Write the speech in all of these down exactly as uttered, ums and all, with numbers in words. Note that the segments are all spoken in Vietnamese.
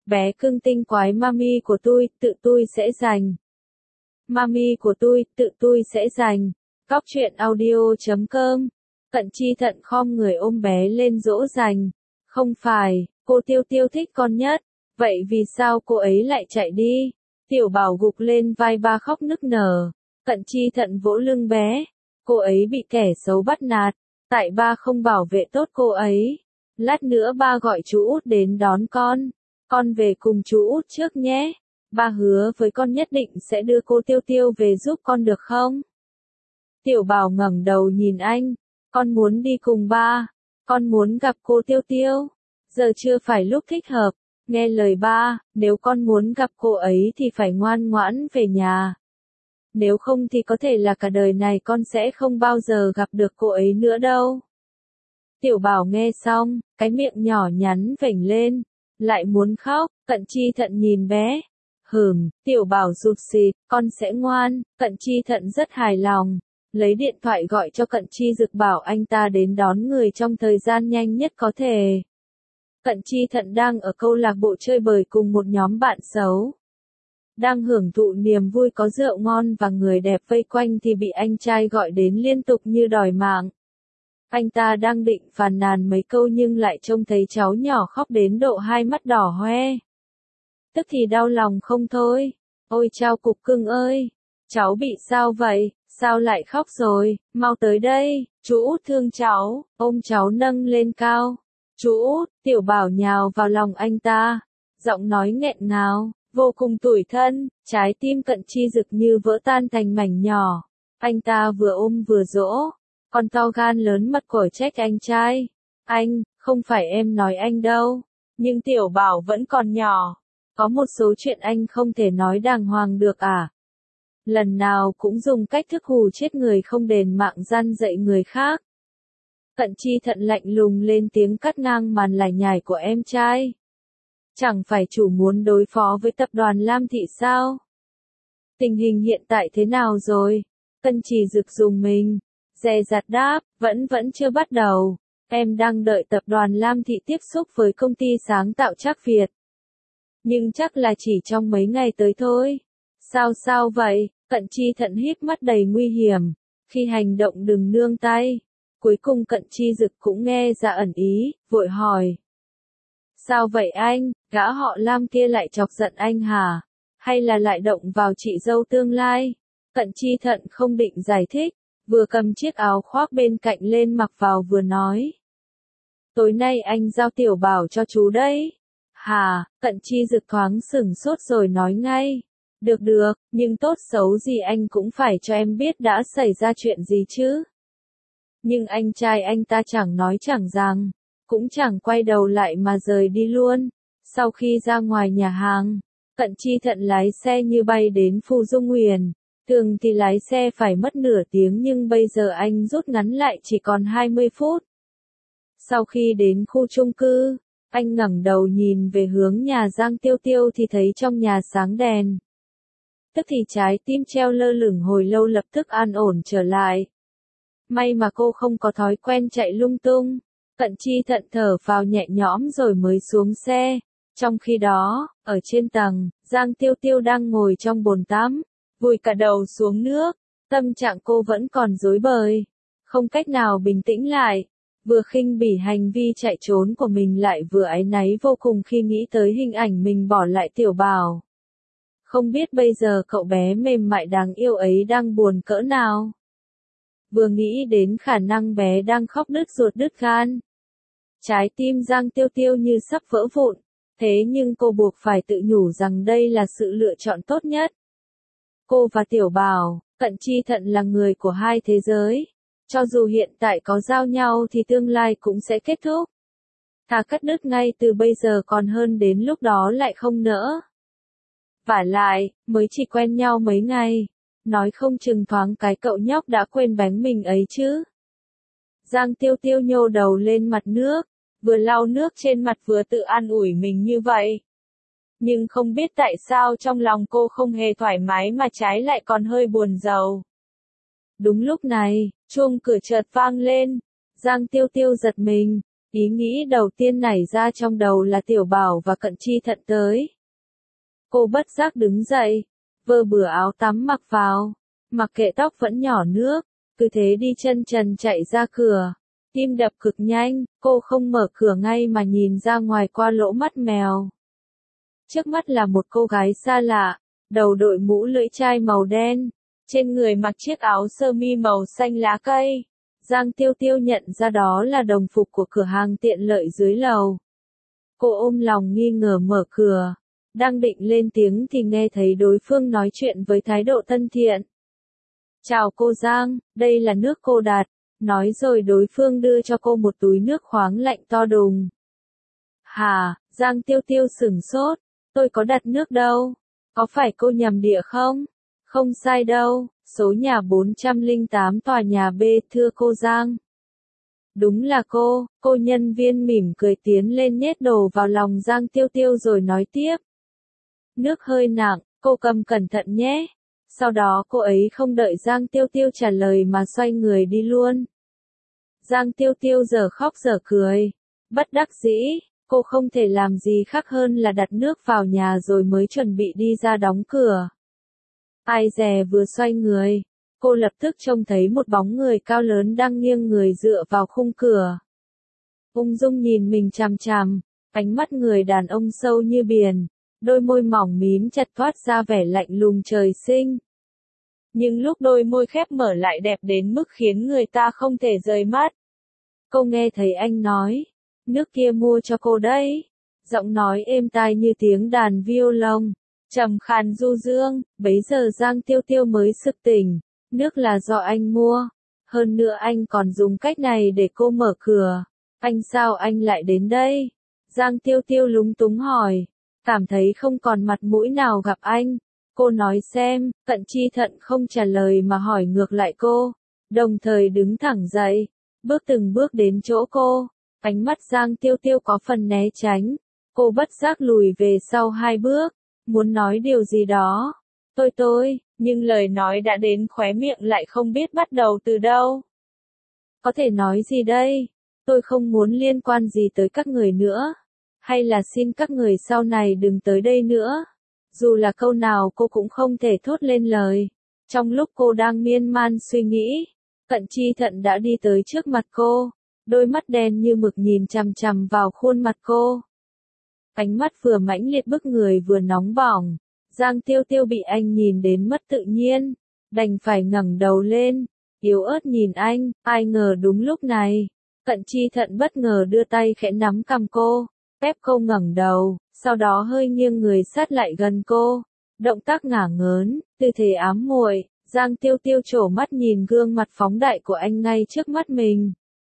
Bé cưng tinh quái mami của tôi, tự tôi sẽ giành. Mami của tôi, tự tôi sẽ giành. Cóc truyện audio chấm com. Cận Chi Thận khom người ôm bé lên dỗ dành. Không phải, cô Tiêu Tiêu thích con nhất. Vậy vì sao cô ấy lại chạy đi? Tiểu Bảo gục lên vai ba khóc nức nở. Cận Chi Thận vỗ lưng bé. Cô ấy bị kẻ xấu bắt nạt. Tại ba không bảo vệ tốt cô ấy. Lát nữa ba gọi chú út đến đón con. Con về cùng chú út trước nhé. Ba hứa với con nhất định sẽ đưa cô Tiêu Tiêu về giúp con được không? Tiểu Bảo ngẩng đầu nhìn anh. Con muốn đi cùng ba. Con muốn gặp cô Tiêu Tiêu. Giờ chưa phải lúc thích hợp. Nghe lời ba, nếu con muốn gặp cô ấy thì phải ngoan ngoãn về nhà. Nếu không thì có thể là cả đời này con sẽ không bao giờ gặp được cô ấy nữa đâu. Tiểu Bảo nghe xong, cái miệng nhỏ nhắn vểnh lên, lại muốn khóc. Cận Chi Thận nhìn bé. Hừm, Tiểu Bảo rụt xịt, con sẽ ngoan. Cận Chi Thận rất hài lòng, lấy điện thoại gọi cho Cận Chi Dực bảo anh ta đến đón người trong thời gian nhanh nhất có thể. Cận Chi Thận đang ở câu lạc bộ chơi bời cùng một nhóm bạn xấu. Đang hưởng thụ niềm vui có rượu ngon và người đẹp vây quanh thì bị anh trai gọi đến liên tục như đòi mạng. Anh ta đang định phàn nàn mấy câu nhưng lại trông thấy cháu nhỏ khóc đến độ hai mắt đỏ hoe. Tức thì đau lòng không thôi. Ôi chao cục cưng ơi! Cháu bị sao vậy? Sao lại khóc rồi? Mau tới đây! Chú út thương cháu, ôm cháu nâng lên cao. Chú út! Tiểu Bảo nhào vào lòng anh ta. Giọng nói nghẹn ngào, vô cùng tủi thân, trái tim Cận Chi Dực như vỡ tan thành mảnh nhỏ. Anh ta vừa ôm vừa dỗ. Con to gan lớn mặt cổi trách anh trai. Anh, không phải em nói anh đâu. Nhưng Tiểu Bảo vẫn còn nhỏ. Có một số chuyện anh không thể nói đàng hoàng được à? Lần nào cũng dùng cách thức hù chết người không đền mạng gian dạy người khác. Cận Chi Thận lạnh lùng lên tiếng cắt ngang màn lải nhải của em trai. Chẳng phải chủ muốn đối phó với tập đoàn Lam Thị sao? Tình hình hiện tại thế nào rồi? Cận Chi Dực dùng mình. Dè dặt đáp, vẫn vẫn chưa bắt đầu. Em đang đợi tập đoàn Lam Thị tiếp xúc với công ty sáng tạo Trác Việt. Nhưng chắc là chỉ trong mấy ngày tới thôi. Sao sao vậy? Cận Chi Thận híp mắt đầy nguy hiểm. Khi hành động đừng nương tay. Cuối cùng Cận Chi Dực cũng nghe ra ẩn ý, vội hỏi. Sao vậy anh? Gã họ Lam kia lại chọc giận anh hả? Hay là lại động vào chị dâu tương lai? Cận Chi Thận không định giải thích. Vừa cầm chiếc áo khoác bên cạnh lên mặc vào vừa nói. Tối nay anh giao Tiểu Bảo cho chú đấy. Hà, Cận Chi Dực thoáng sửng sốt rồi nói ngay. Được được, nhưng tốt xấu gì anh cũng phải cho em biết đã xảy ra chuyện gì chứ. Nhưng anh trai anh ta chẳng nói chẳng rằng, cũng chẳng quay đầu lại mà rời đi luôn. Sau khi ra ngoài nhà hàng, Cận Chi Thận lái xe như bay đến Phù Dung Huyền. Thường thì lái xe phải mất nửa tiếng nhưng bây giờ anh rút ngắn lại chỉ còn hai mươi phút. Sau khi đến khu chung cư, anh ngẩng đầu nhìn về hướng nhà Giang Tiêu Tiêu thì thấy trong nhà sáng đèn. Tức thì trái tim treo lơ lửng hồi lâu lập tức an ổn trở lại. May mà cô không có thói quen chạy lung tung. Cận Chi Thận thở phào nhẹ nhõm rồi mới xuống xe. Trong khi đó, ở trên tầng, Giang Tiêu Tiêu đang ngồi trong bồn tắm, vùi cả đầu xuống nước. Tâm trạng cô vẫn còn rối bời, không cách nào bình tĩnh lại. Vừa khinh bỉ hành vi chạy trốn của mình lại vừa áy náy vô cùng khi nghĩ tới hình ảnh mình bỏ lại Tiểu Bảo. Không biết bây giờ cậu bé mềm mại đáng yêu ấy đang buồn cỡ nào. Vừa nghĩ đến khả năng bé đang khóc đứt ruột đứt gan. Trái tim Giang Tiêu Tiêu như sắp vỡ vụn, thế nhưng cô buộc phải tự nhủ rằng đây là sự lựa chọn tốt nhất. Cô và Tiểu Bảo, Cận Chi Thận là người của hai thế giới. Cho dù hiện tại có giao nhau thì tương lai cũng sẽ kết thúc. Thà cắt đứt ngay từ bây giờ còn hơn đến lúc đó lại không nỡ. Vả lại, mới chỉ quen nhau mấy ngày. Nói không chừng thoáng cái cậu nhóc đã quên bánh mình ấy chứ. Giang Tiêu Tiêu nhô đầu lên mặt nước, vừa lau nước trên mặt vừa tự an ủi mình như vậy. Nhưng không biết tại sao trong lòng cô không hề thoải mái mà trái lại còn hơi buồn rầu. Đúng lúc này, chuông cửa chợt vang lên. Giang Tiêu Tiêu giật mình, Ý nghĩ đầu tiên nảy ra trong đầu là Tiểu Bảo và Cận Chi Thận tới. Cô bất giác đứng dậy, vơ bừa áo tắm mặc vào, mặc kệ tóc vẫn nhỏ nước, cứ thế đi chân trần chạy ra cửa. Tim đập cực nhanh, cô không mở cửa ngay mà nhìn ra ngoài qua lỗ mắt mèo. Trước mắt là một cô gái xa lạ, đầu đội mũ lưỡi chai màu đen, trên người mặc chiếc áo sơ mi màu xanh lá cây. Giang Tiêu Tiêu nhận ra đó là đồng phục của cửa hàng tiện lợi dưới lầu. Cô ôm lòng nghi ngờ mở cửa, đang định lên tiếng thì nghe thấy đối phương nói chuyện với thái độ thân thiện. Chào cô Giang, đây là nước cô đặt. Nói rồi đối phương đưa cho cô một túi nước khoáng lạnh to đùng. Hà, Giang Tiêu Tiêu sửng sốt, tôi có đặt nước đâu, có phải cô nhầm địa không? Không sai đâu, số nhà bốn trăm lẻ tám tòa nhà B thưa cô Giang. Đúng là cô, cô nhân viên mỉm cười tiến lên nhét đồ vào lòng Giang Tiêu Tiêu rồi nói tiếp. Nước hơi nặng, cô cầm cẩn thận nhé. Sau đó cô ấy không đợi Giang Tiêu Tiêu trả lời mà xoay người đi luôn. Giang Tiêu Tiêu giờ khóc giờ cười. Bất đắc dĩ, cô không thể làm gì khác hơn là đặt nước vào nhà rồi mới chuẩn bị đi ra đóng cửa. Ai dè vừa xoay người, cô lập tức trông thấy một bóng người cao lớn đang nghiêng người dựa vào khung cửa. Ung dung nhìn mình chằm chằm, ánh mắt người đàn ông sâu như biển, đôi môi mỏng mím chặt toát ra vẻ lạnh lùng trời sinh. Nhưng lúc đôi môi khép mở lại đẹp đến mức khiến người ta không thể rời mắt. Cô nghe thấy anh nói, nước kia mua cho cô đấy. Giọng nói êm tai như tiếng đàn violon, trầm khàn du dương, bấy giờ Giang Tiêu Tiêu mới sực tỉnh, nước là do anh mua. Hơn nữa anh còn dùng cách này để cô mở cửa. Anh sao anh lại đến đây? Giang Tiêu Tiêu lúng túng hỏi, cảm thấy không còn mặt mũi nào gặp anh. Cô nói xem, Cận Chi Thận không trả lời mà hỏi ngược lại cô, đồng thời đứng thẳng dậy, bước từng bước đến chỗ cô. Ánh mắt Giang Tiêu Tiêu có phần né tránh, cô bất giác lùi về sau hai bước, muốn nói điều gì đó. Tôi tôi, nhưng lời nói đã đến khóe miệng lại không biết bắt đầu từ đâu. Có thể nói gì đây? Tôi không muốn liên quan gì tới các người nữa. Hay là xin các người sau này đừng tới đây nữa. Dù là câu nào cô cũng không thể thốt lên lời. Trong lúc cô đang miên man suy nghĩ, Cận Chi Thận đã đi tới trước mặt cô, đôi mắt đen như mực nhìn chằm chằm vào khuôn mặt cô. Ánh mắt vừa mãnh liệt bức người vừa nóng bỏng. Giang Tiêu Tiêu bị anh nhìn đến mất tự nhiên, đành phải ngẩng đầu lên, yếu ớt nhìn anh. Ai ngờ đúng lúc này, Cận Chi Thận bất ngờ đưa tay khẽ nắm cằm cô, ép cô ngẩng đầu, sau đó hơi nghiêng người sát lại gần cô. Động tác ngả ngớn, tư thế ám muội. Giang Tiêu Tiêu trổ mắt nhìn gương mặt phóng đại của anh ngay trước mắt mình.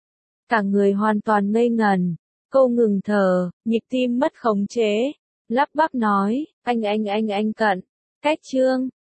Cả người hoàn toàn ngây ngần. Cô ngừng thở, nhịp tim mất khống chế, lắp bắp nói, anh anh anh anh Cận, cách chương.